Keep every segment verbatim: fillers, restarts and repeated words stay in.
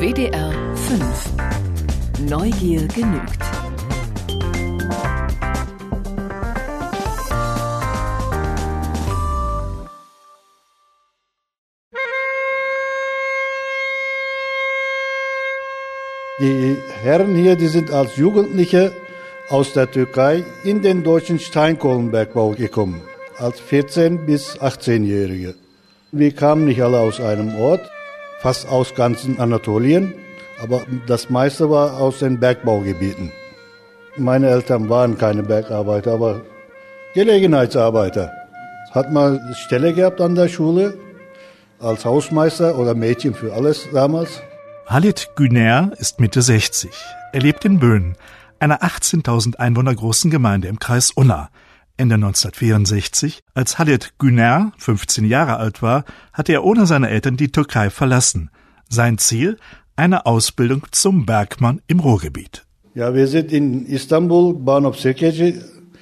W D R fünf. Neugier genügt. Die Herren hier, die sind als Jugendliche aus der Türkei in den deutschen Steinkohlenbergbau gekommen, als vierzehn- bis achtzehnjährige. Wir kamen nicht alle aus einem Ort, fast aus ganzen Anatolien, aber das meiste war aus den Bergbaugebieten. Meine Eltern waren keine Bergarbeiter, aber Gelegenheitsarbeiter. Hat mal eine Stelle gehabt an der Schule, als Hausmeister oder Mädchen für alles damals. Halit Güner ist Mitte sechzig. Er lebt in Böen, einer achtzehntausend Einwohner großen Gemeinde im Kreis Unna. Ende neunzehnhundertvierundsechzig, als Halit Güner fünfzehn Jahre alt war, hatte er ohne seine Eltern die Türkei verlassen. Sein Ziel? Eine Ausbildung zum Bergmann im Ruhrgebiet. Ja, wir sind in Istanbul, Bahnhof Sirkeci,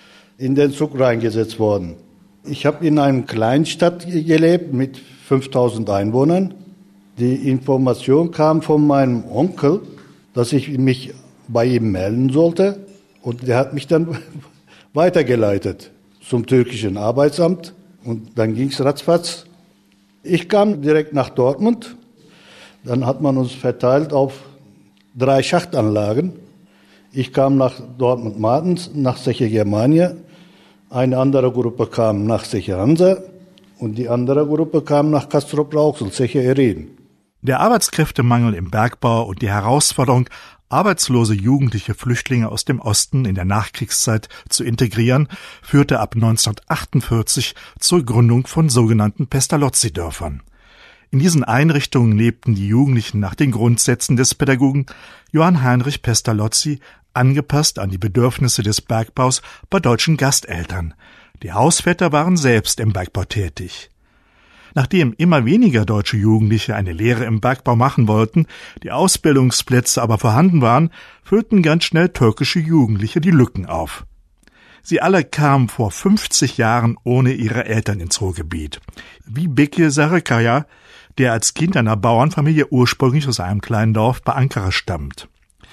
in den Zug reingesetzt worden. Ich habe in einer Kleinstadt gelebt mit fünftausend Einwohnern. Die Information kam von meinem Onkel, dass ich mich bei ihm melden sollte. Und der hat mich dann weitergeleitet zum türkischen Arbeitsamt. Und dann ging es ratzfatz. Ich kam direkt nach Dortmund. Dann hat man uns verteilt auf drei Schachtanlagen. Ich kam nach Dortmund-Martens, nach Zeche Germania. Eine andere Gruppe kam nach Zeche Hansa. Und die andere Gruppe kam nach Castrop-Rauxel, Zeche Erin. Der Arbeitskräftemangel im Bergbau und die Herausforderung, arbeitslose jugendliche Flüchtlinge aus dem Osten in der Nachkriegszeit zu integrieren, führte ab neunzehnhundertachtundvierzig zur Gründung von sogenannten Pestalozzi-Dörfern. In diesen Einrichtungen lebten die Jugendlichen nach den Grundsätzen des Pädagogen Johann Heinrich Pestalozzi, angepasst an die Bedürfnisse des Bergbaus bei deutschen Gasteltern. Die Hausväter waren selbst im Bergbau tätig. Nachdem immer weniger deutsche Jugendliche eine Lehre im Bergbau machen wollten, die Ausbildungsplätze aber vorhanden waren, füllten ganz schnell türkische Jugendliche die Lücken auf. Sie alle kamen vor fünfzig Jahren ohne ihre Eltern ins Ruhrgebiet. Wie Bekir Sarıkaya, der als Kind einer Bauernfamilie ursprünglich aus einem kleinen Dorf bei Ankara stammt.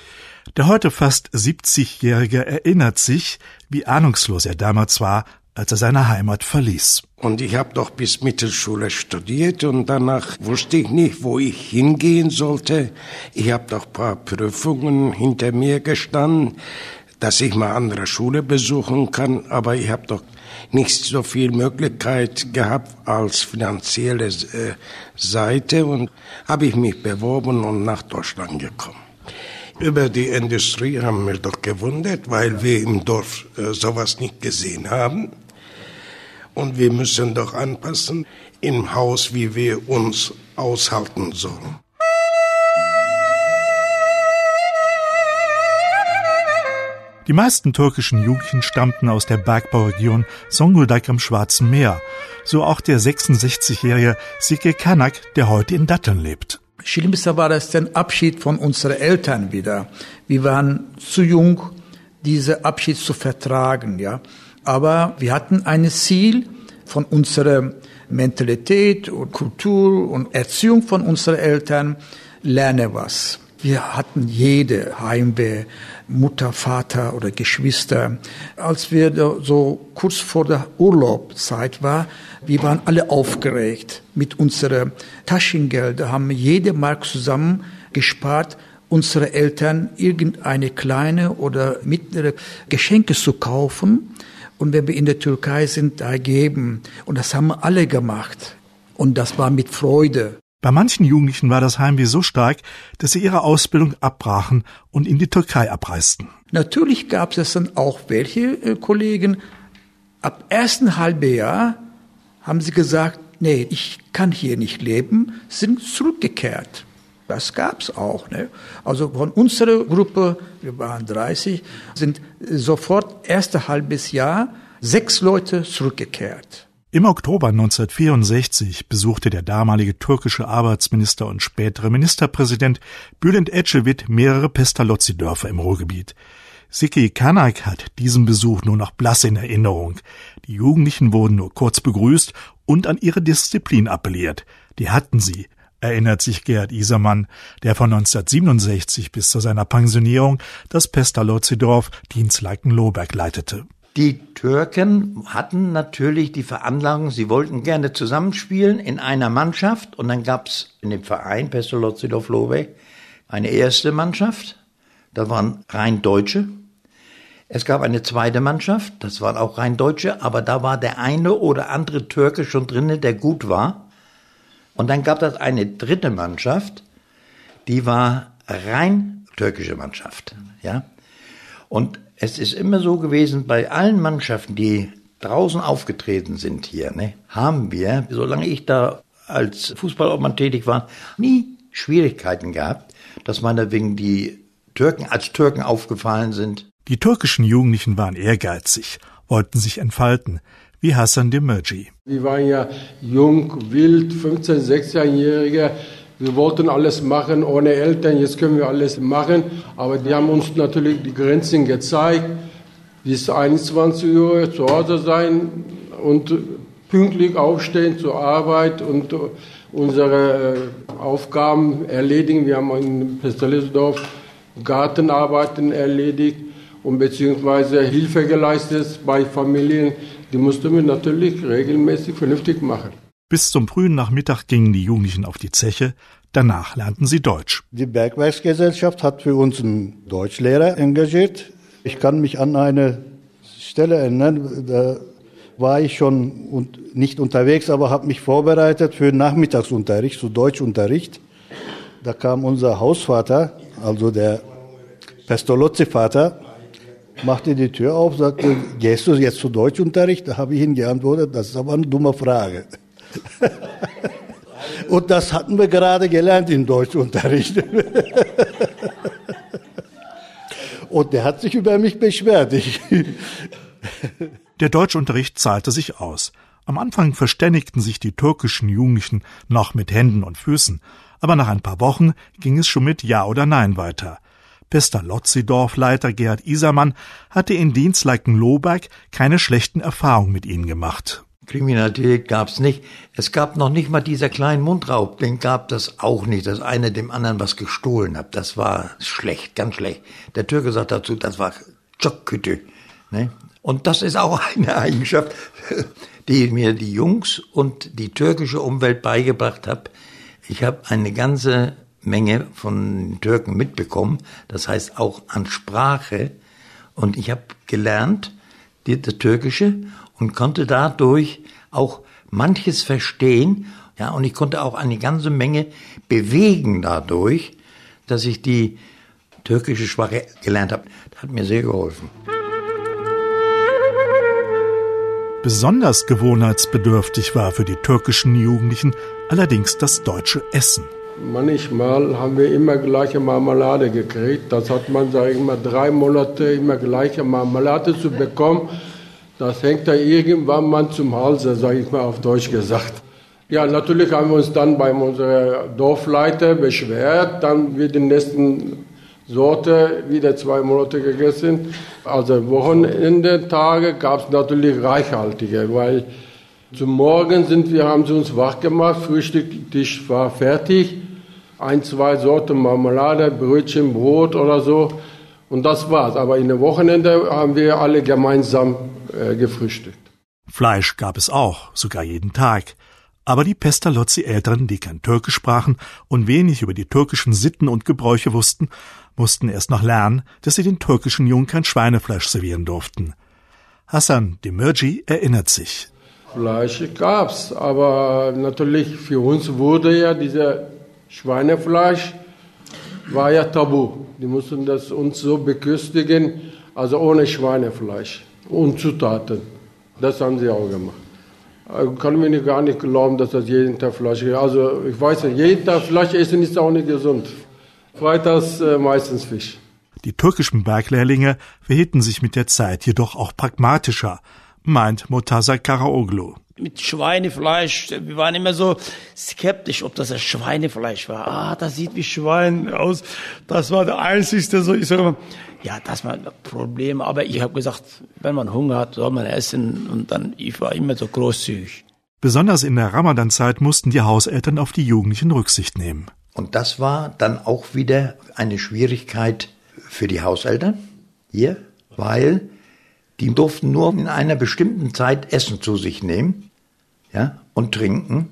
Der heute fast siebzigjährige erinnert sich, wie ahnungslos er damals war, als er seine Heimat verließ. Und ich habe doch bis Mittelschule studiert und danach wusste ich nicht, wo ich hingehen sollte. Ich habe doch ein paar Prüfungen hinter mir gestanden, dass ich mal andere Schule besuchen kann, aber ich habe doch nicht so viel Möglichkeit gehabt als finanzielle äh, Seite und habe ich mich beworben und nach Deutschland gekommen. Über die Industrie haben wir doch gewundert, weil wir im Dorf äh, sowas nicht gesehen haben. Und wir müssen doch anpassen im Haus, wie wir uns aushalten sollen. Die meisten türkischen Jugendlichen stammten aus der Bergbauregion Zonguldak am Schwarzen Meer. So auch der sechsundsechzigjährige Sike Kanak, der heute in Datteln lebt. Schlimmste war es der Abschied von unseren Eltern wieder. Wir waren zu jung, diesen Abschied zu vertragen, ja. Aber wir hatten ein Ziel von unserer Mentalität und Kultur und Erziehung von unseren Eltern, lerne was. Wir hatten jede Heimweh, Mutter, Vater oder Geschwister. Als wir so kurz vor der Urlaubszeit war, wir waren alle aufgeregt. Mit unserem Taschengeld haben wir jede Mark zusammen gespart, unsere Eltern irgendeine kleine oder mittlere Geschenke zu kaufen. Und wenn wir in der Türkei sind, da geben. Und das haben wir alle gemacht. Und das war mit Freude. Bei manchen Jugendlichen war das Heimweh so stark, dass sie ihre Ausbildung abbrachen und in die Türkei abreisten. Natürlich gab es dann auch welche äh, Kollegen, ab ersten halben Jahr haben sie gesagt, nee, ich kann hier nicht leben, sind zurückgekehrt. Das gab's auch, ne? Also von unserer Gruppe, wir waren dreißig, sind sofort erste halbes Jahr sechs Leute zurückgekehrt. Im Oktober neunzehnhundertvierundsechzig besuchte der damalige türkische Arbeitsminister und spätere Ministerpräsident Bülent Ecevit mehrere Pestalozzi-Dörfer im Ruhrgebiet. Sike Kanak hat diesen Besuch nur noch blass in Erinnerung. Die Jugendlichen wurden nur kurz begrüßt und an ihre Disziplin appelliert. Die hatten sie, erinnert sich Gerhard Isermann, der von neunzehnhundertsiebenundsechzig bis zu seiner Pensionierung das Pestalozzi-Dorf Dienstlaken-Lohberg leitete. Die Türken hatten natürlich die Veranlagung, sie wollten gerne zusammenspielen in einer Mannschaft. Und dann gab es in dem Verein Pestalozzi-Dorf-Lohberg eine erste Mannschaft, da waren rein Deutsche. Es gab eine zweite Mannschaft, das waren auch rein Deutsche, aber da war der eine oder andere Türke schon drin, der gut war. Und dann gab es eine dritte Mannschaft, die war rein türkische Mannschaft, ja. Und es ist immer so gewesen, bei allen Mannschaften, die draußen aufgetreten sind hier, ne, haben wir, solange ich da als Fußballobmann tätig war, nie Schwierigkeiten gehabt, dass meinetwegen die Türken als Türken aufgefallen sind. Die türkischen Jugendlichen waren ehrgeizig, wollten sich entfalten, wie Hasan Demirci. Wir waren ja jung, wild, fünfzehn-, sechzehnjährige. Wir wollten alles machen ohne Eltern, jetzt können wir alles machen. Aber die haben uns natürlich die Grenzen gezeigt. Bis einundzwanzig Uhr zu Hause sein und pünktlich aufstehen zur Arbeit und unsere Aufgaben erledigen. Wir haben in Pestalozzi-Dorf Gartenarbeiten erledigt und beziehungsweise Hilfe geleistet bei Familien. Die mussten wir natürlich regelmäßig vernünftig machen. Bis zum frühen Nachmittag gingen die Jugendlichen auf die Zeche, danach lernten sie Deutsch. Die Bergwerksgesellschaft hat für uns einen Deutschlehrer engagiert. Ich kann mich an eine Stelle erinnern, da war ich schon nicht unterwegs, aber habe mich vorbereitet für Nachmittagsunterricht, so Deutschunterricht. Da kam unser Hausvater, also der Pestalozzi-Vater, machte die Tür auf, sagte, gehst du jetzt zu Deutschunterricht? Da habe ich ihm geantwortet, das ist aber eine dumme Frage. Und das hatten wir gerade gelernt im Deutschunterricht. Und der hat sich über mich beschwert. Ich Der Deutschunterricht zahlte sich aus. Am Anfang verständigten sich die türkischen Jugendlichen noch mit Händen und Füßen, aber nach ein paar Wochen ging es schon mit Ja oder Nein weiter. Pestalozzi-Dorfleiter Gerhard Isermann hatte in Dienstlaken-Lohberg keine schlechten Erfahrungen mit ihnen gemacht. Kriminalität gab's nicht. Es gab noch nicht mal dieser kleinen Mundraub, den gab das auch nicht, dass einer dem anderen was gestohlen hat. Das war schlecht, ganz schlecht. Der Türke sagt dazu, das war çok kötü. Ne? Und das ist auch eine Eigenschaft, die mir die Jungs und die türkische Umwelt beigebracht hat. Ich habe eine ganze Menge von Türken mitbekommen, das heißt auch an Sprache. Und ich habe gelernt, die, das Türkische, und konnte dadurch auch manches verstehen. Ja, und ich konnte auch eine ganze Menge bewegen dadurch, dass ich die türkische Sprache gelernt habe. Das hat mir sehr geholfen. Besonders gewohnheitsbedürftig war für die türkischen Jugendlichen allerdings das deutsche Essen. Manchmal haben wir immer gleiche Marmelade gekriegt. Das hat man, sage ich mal, drei Monate immer gleiche Marmelade zu bekommen. Das hängt da irgendwann mal zum Halse, sage ich mal auf Deutsch gesagt. Ja, natürlich haben wir uns dann bei unserem Dorfleiter beschwert. Dann wird die nächsten Sorte wieder zwei Monate gegessen. Also Wochenende, Tage gab es natürlich reichhaltige, weil zum Morgen sind wir, haben sie uns wach gemacht, Frühstücktisch war fertig. Ein, zwei Sorten Marmelade, Brötchen, Brot oder so. Und das war's. Aber in der Wochenende haben wir alle gemeinsam äh, gefrühstückt. Fleisch gab es auch, sogar jeden Tag. Aber die Pestalozzi-Eltern, die kein Türkisch sprachen und wenig über die türkischen Sitten und Gebräuche wussten, mussten erst noch lernen, dass sie den türkischen Jungen kein Schweinefleisch servieren durften. Hasan Demirci erinnert sich. Fleisch gab's, aber natürlich für uns wurde ja dieser Schweinefleisch war ja tabu. Die mussten das uns so beköstigen, also ohne Schweinefleisch und Zutaten. Das haben sie auch gemacht. Also kann mir gar nicht glauben, dass das jeden Tag Fleisch ist. Also ich weiß nicht, jeden Tag Fleisch essen ist auch nicht gesund. Freitags äh, meistens Fisch. Die türkischen Berglehrlinge verhielten sich mit der Zeit jedoch auch pragmatischer, meint Murtaza Karaoglu. Mit Schweinefleisch, wir waren immer so skeptisch, ob das ein Schweinefleisch war. Ah, das sieht wie Schwein aus. Das war der einzigste, so ich sage mal, ja, das war ein Problem. Aber ich habe gesagt, wenn man Hunger hat, soll man essen. Und dann, ich war immer so großzügig. Besonders in der Ramadan-Zeit mussten die Hauseltern auf die Jugendlichen Rücksicht nehmen. Und das war dann auch wieder eine Schwierigkeit für die Hauseltern hier, weil die durften nur in einer bestimmten Zeit Essen zu sich nehmen, ja, und trinken.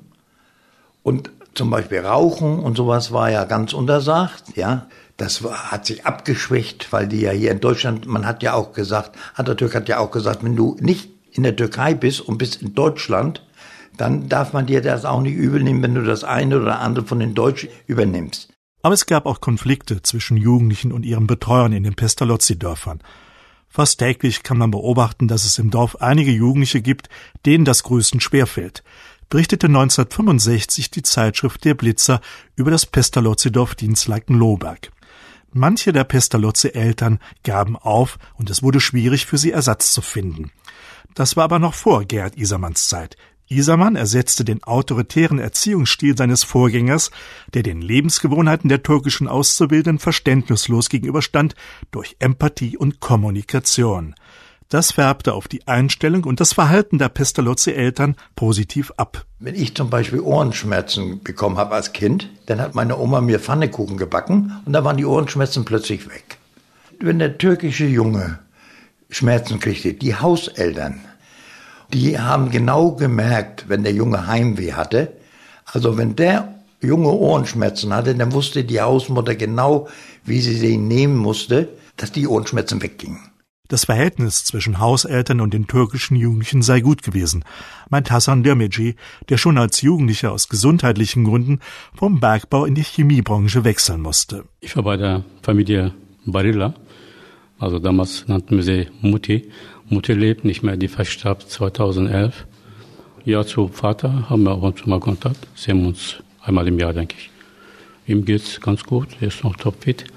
Und zum Beispiel Rauchen und sowas war ja ganz untersagt, ja. Das war, hat sich abgeschwächt, weil die ja hier in Deutschland, man hat ja auch gesagt, Atatürk hat ja auch gesagt, wenn du nicht in der Türkei bist und bist in Deutschland, dann darf man dir das auch nicht übel nehmen, wenn du das eine oder andere von den Deutschen übernimmst. Aber es gab auch Konflikte zwischen Jugendlichen und ihren Betreuern in den Pestalozzi-Dörfern. Fast täglich kann man beobachten, dass es im Dorf einige Jugendliche gibt, denen das Grüßen schwerfällt, berichtete neunzehnhundertfünfundsechzig die Zeitschrift Der Blitzer über das Pestalozzi-Dorf Dinslaken-Lohberg. Manche der Pestalozzi-Eltern gaben auf und es wurde schwierig, für sie Ersatz zu finden. Das war aber noch vor Gerhard Isermanns Zeit. Isermann ersetzte den autoritären Erziehungsstil seines Vorgängers, der den Lebensgewohnheiten der türkischen Auszubildenden verständnislos gegenüberstand, durch Empathie und Kommunikation. Das färbte auf die Einstellung und das Verhalten der Pestalozzi-Eltern positiv ab. Wenn ich zum Beispiel Ohrenschmerzen bekommen habe als Kind, dann hat meine Oma mir Pfannekuchen gebacken und da waren die Ohrenschmerzen plötzlich weg. Wenn der türkische Junge Schmerzen kriegte, die Hauseltern, die haben genau gemerkt, wenn der Junge Heimweh hatte. Also wenn der Junge Ohrenschmerzen hatte, dann wusste die Hausmutter genau, wie sie den nehmen musste, dass die Ohrenschmerzen weggingen. Das Verhältnis zwischen Hauseltern und den türkischen Jugendlichen sei gut gewesen, meint Hasan Demirci, der schon als Jugendlicher aus gesundheitlichen Gründen vom Bergbau in die Chemiebranche wechseln musste. Ich war bei der Familie Barilla, also damals nannten wir sie Mutti. Mutti lebt nicht mehr, die verstarb zweitausendelf. Ja, zu Vater haben wir ab und zu mal Kontakt, sehen uns einmal im Jahr, denke ich. Ihm geht's ganz gut, er ist noch topfit.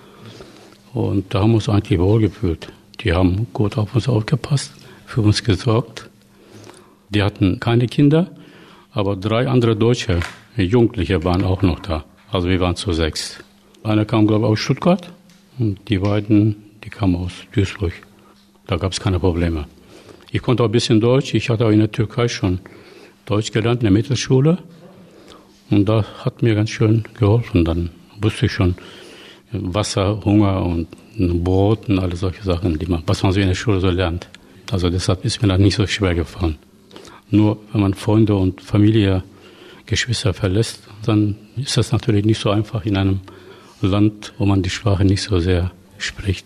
Und da haben wir uns eigentlich wohl gefühlt. Die haben gut auf uns aufgepasst, für uns gesorgt. Die hatten keine Kinder, aber drei andere Deutsche, Jugendliche waren auch noch da. Also wir waren zu sechs. Einer kam, glaube ich, aus Stuttgart und die beiden, die kamen aus Duisburg. Da gab es keine Probleme. Ich konnte auch ein bisschen Deutsch. Ich hatte auch in der Türkei schon Deutsch gelernt in der Mittelschule. Und das hat mir ganz schön geholfen. Dann wusste ich schon Wasser, Hunger und Brot und alle solche Sachen, die man, was man so in der Schule so lernt. Also deshalb ist mir das nicht so schwer gefallen. Nur wenn man Freunde und Familie, Geschwister verlässt, dann ist das natürlich nicht so einfach in einem Land, wo man die Sprache nicht so sehr spricht.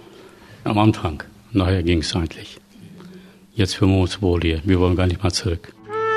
Am Anfang, nachher ging es eigentlich. Jetzt fühlen wir uns wohl hier, wir wollen gar nicht mal zurück.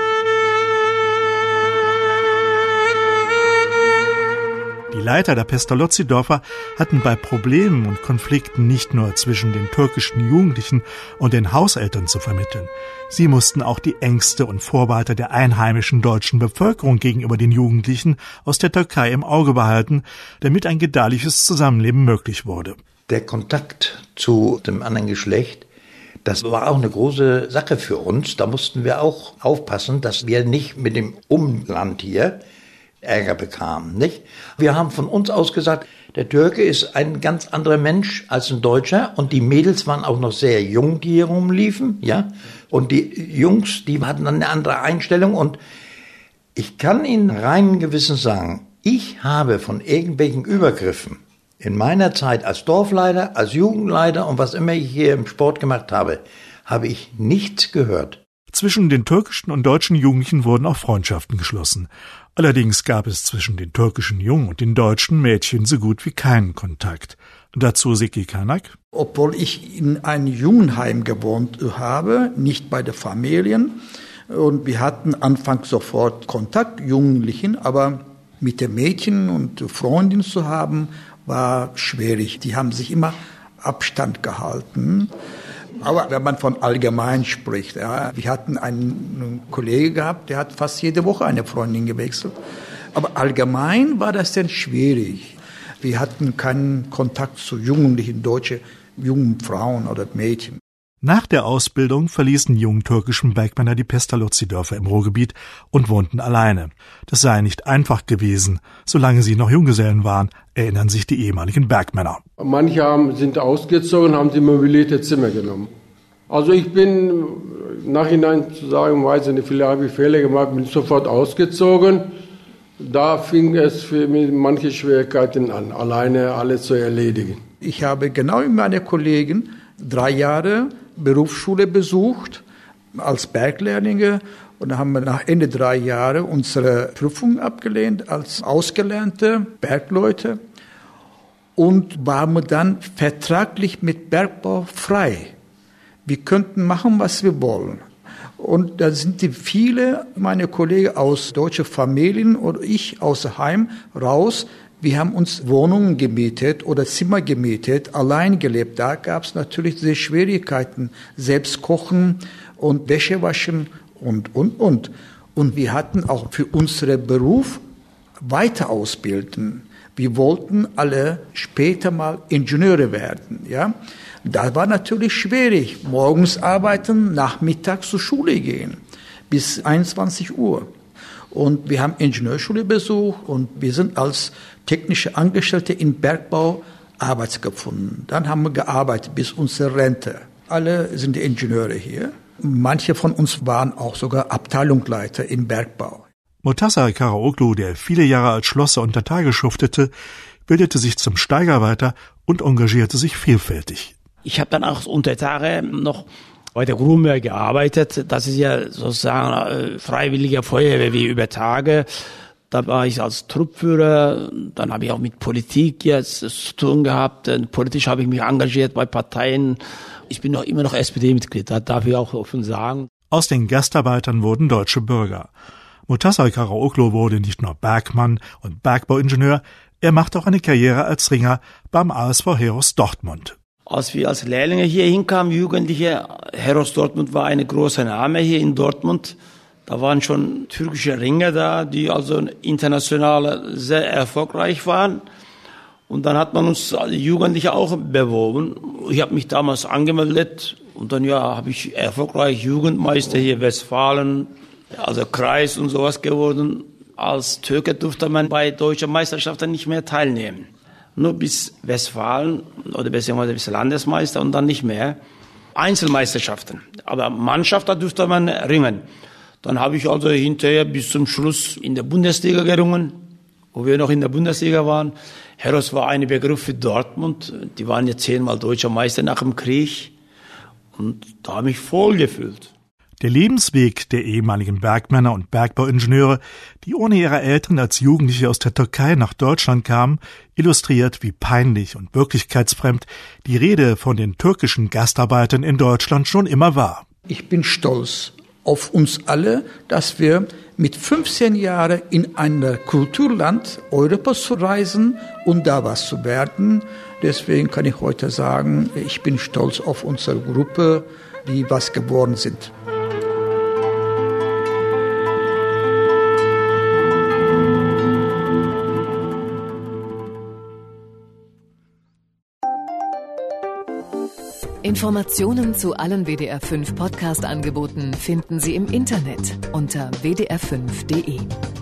Die Leiter der Pestalozzi-Dörfer hatten bei Problemen und Konflikten nicht nur zwischen den türkischen Jugendlichen und den Hauseltern zu vermitteln. Sie mussten auch die Ängste und Vorbehalte der einheimischen deutschen Bevölkerung gegenüber den Jugendlichen aus der Türkei im Auge behalten, damit ein gedeihliches Zusammenleben möglich wurde. Der Kontakt zu dem anderen Geschlecht, das war auch eine große Sache für uns. Da mussten wir auch aufpassen, dass wir nicht mit dem Umland hier Ärger bekamen, nicht? Wir haben von uns aus gesagt, der Türke ist ein ganz anderer Mensch als ein Deutscher und die Mädels waren auch noch sehr jung, die hier rumliefen, ja? Und die Jungs, die hatten dann eine andere Einstellung und ich kann Ihnen reinen Gewissens sagen, ich habe von irgendwelchen Übergriffen in meiner Zeit als Dorfleiter, als Jugendleiter und was immer ich hier im Sport gemacht habe, habe ich nichts gehört. Zwischen den türkischen und deutschen Jugendlichen wurden auch Freundschaften geschlossen. Allerdings gab es zwischen den türkischen Jungen und den deutschen Mädchen so gut wie keinen Kontakt. Dazu Seki Kanak. Obwohl ich in einem Jungenheim gewohnt habe, nicht bei den Familien. Und wir hatten anfangs sofort Kontakt, Jugendlichen, aber mit den Mädchen und Freundinnen zu haben, war schwierig. Die haben sich immer Abstand gehalten. Aber wenn man von allgemein spricht, ja, wir hatten einen Kollegen gehabt, der hat fast jede Woche eine Freundin gewechselt. Aber allgemein war das dann schwierig. Wir hatten keinen Kontakt zu jugendlichen deutschen, jungen Frauen oder Mädchen. Nach der Ausbildung verließen die jungen türkischen Bergmänner die Pestalozzi-Dörfer im Ruhrgebiet und wohnten alleine. Das sei nicht einfach gewesen, solange sie noch Junggesellen waren, erinnern sich die ehemaligen Bergmänner. Manche haben, sind ausgezogen, haben sie möblierte Zimmer genommen. Also ich bin im Nachhinein zu sagen, weiß ich nicht, vielleicht habe ich Fehler gemacht, bin sofort ausgezogen. Da fing es für mich manche Schwierigkeiten an, alleine alles zu erledigen. Ich habe genau wie meine Kollegen drei Jahre Berufsschule besucht als Berglehrlinge und dann haben wir nach Ende drei Jahre unsere Prüfung abgelehnt als ausgelernte Bergleute und waren dann vertraglich mit Bergbau frei. Wir könnten machen, was wir wollen. Und da sind die viele meine Kollegen aus deutschen Familien oder ich aus Heim raus. Wir haben uns Wohnungen gemietet oder Zimmer gemietet, allein gelebt. Da gab es natürlich diese Schwierigkeiten, selbst kochen und Wäsche waschen und, und, und. Und wir hatten auch für unseren Beruf weiter ausbilden. Wir wollten alle später mal Ingenieure werden, ja. Das war natürlich schwierig. Morgens arbeiten, nachmittags zur Schule gehen, bis einundzwanzig Uhr. Und wir haben Ingenieurschule besucht und wir sind als technische Angestellte im Bergbau Arbeit gefunden. Dann haben wir gearbeitet bis unsere Rente. Alle sind Ingenieure hier. Manche von uns waren auch sogar Abteilungsleiter im Bergbau. Mortaza Karaoglu, der viele Jahre als Schlosser unter Tage schuftete, bildete sich zum Steiger weiter und engagierte sich vielfältig. Ich habe dann auch unter Tage noch bei der Grubenwehr gearbeitet. Das ist ja sozusagen äh, freiwillige Feuerwehr wie über Tage. Da war ich als Truppführer. Dann habe ich auch mit Politik jetzt zu tun gehabt. Politisch habe ich mich engagiert bei Parteien. Ich bin noch immer noch S P D-Mitglied, das darf ich auch offen sagen. Aus den Gastarbeitern wurden deutsche Bürger. Mortaza Karaoglu wurde nicht nur Bergmann und Bergbauingenieur, er machte auch eine Karriere als Ringer beim A S V Heros Dortmund. Als wir als Lehrlinge hier hinkamen, Jugendliche, Heros Dortmund war eine große Name hier in Dortmund. Da waren schon türkische Ringer da, die also international sehr erfolgreich waren. Und dann hat man uns als Jugendliche auch beworben. Ich habe mich damals angemeldet und dann ja habe ich erfolgreich Jugendmeister hier Westfalen, also Kreis und sowas geworden. Als Türke durfte man bei deutschen Meisterschaften nicht mehr teilnehmen. Nur bis Westfalen oder beziehungsweise bis Landesmeister und dann nicht mehr. Einzelmeisterschaften. Aber Mannschaft, da durfte man ringen. Dann habe ich also hinterher bis zum Schluss in der Bundesliga gerungen, wo wir noch in der Bundesliga waren. Heros war ein Begriff für Dortmund. Die waren ja zehnmal deutscher Meister nach dem Krieg. Und da habe ich voll gefühlt. Der Lebensweg der ehemaligen Bergmänner und Bergbauingenieure, die ohne ihre Eltern als Jugendliche aus der Türkei nach Deutschland kamen, illustriert, wie peinlich und wirklichkeitsfremd die Rede von den türkischen Gastarbeitern in Deutschland schon immer war. Ich bin stolz auf uns alle, dass wir mit fünfzehn Jahren in ein Kulturland Europas zu reisen und da was zu werden. Deswegen kann ich heute sagen, ich bin stolz auf unsere Gruppe, die was geworden sind. Informationen zu allen W D R fünf Podcast-Angeboten finden Sie im Internet unter w d r fünf punkt d e.